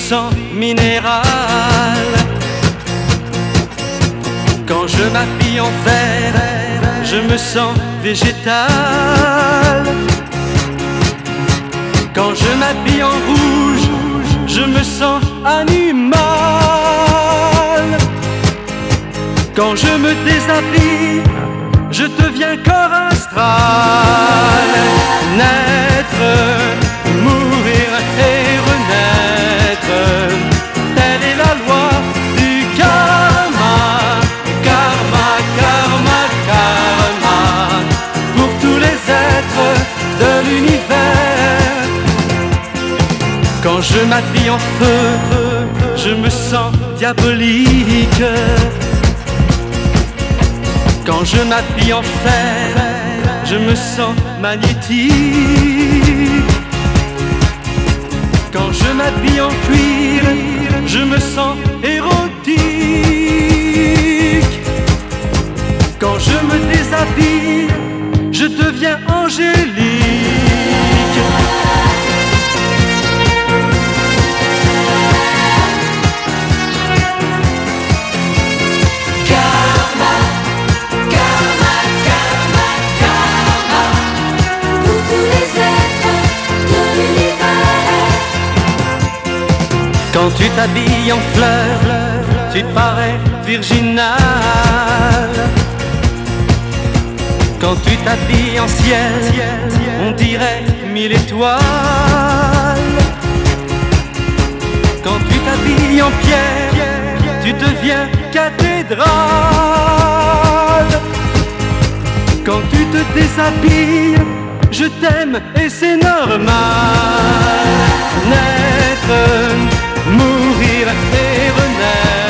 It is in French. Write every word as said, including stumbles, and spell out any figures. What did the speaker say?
sens minéral. Quand je m'habille en vert, je me sens végétal. Quand je m'habille en rouge, je me sens animal. Quand je me déshabille, je deviens corps astral. Naître, mourir et renaître, telle est la loi du karma. Karma, karma, karma, pour tous les êtres de l'univers. Quand je m'habille en feu, je me sens diabolique. Quand je m'habille en fer, je me sens magnétique. Quand je m'habille en cuir, je me sens érotique. Quand je me déshabille, je deviens angélique. Quand tu t'habilles en fleurs, tu te parais virginal. Quand tu t'habilles en ciel, on dirait mille étoiles. Quand tu t'habilles en pierre, tu deviens cathédrale. Quand tu te déshabilles, je t'aime et c'est normal. Naître, mourir et renaître.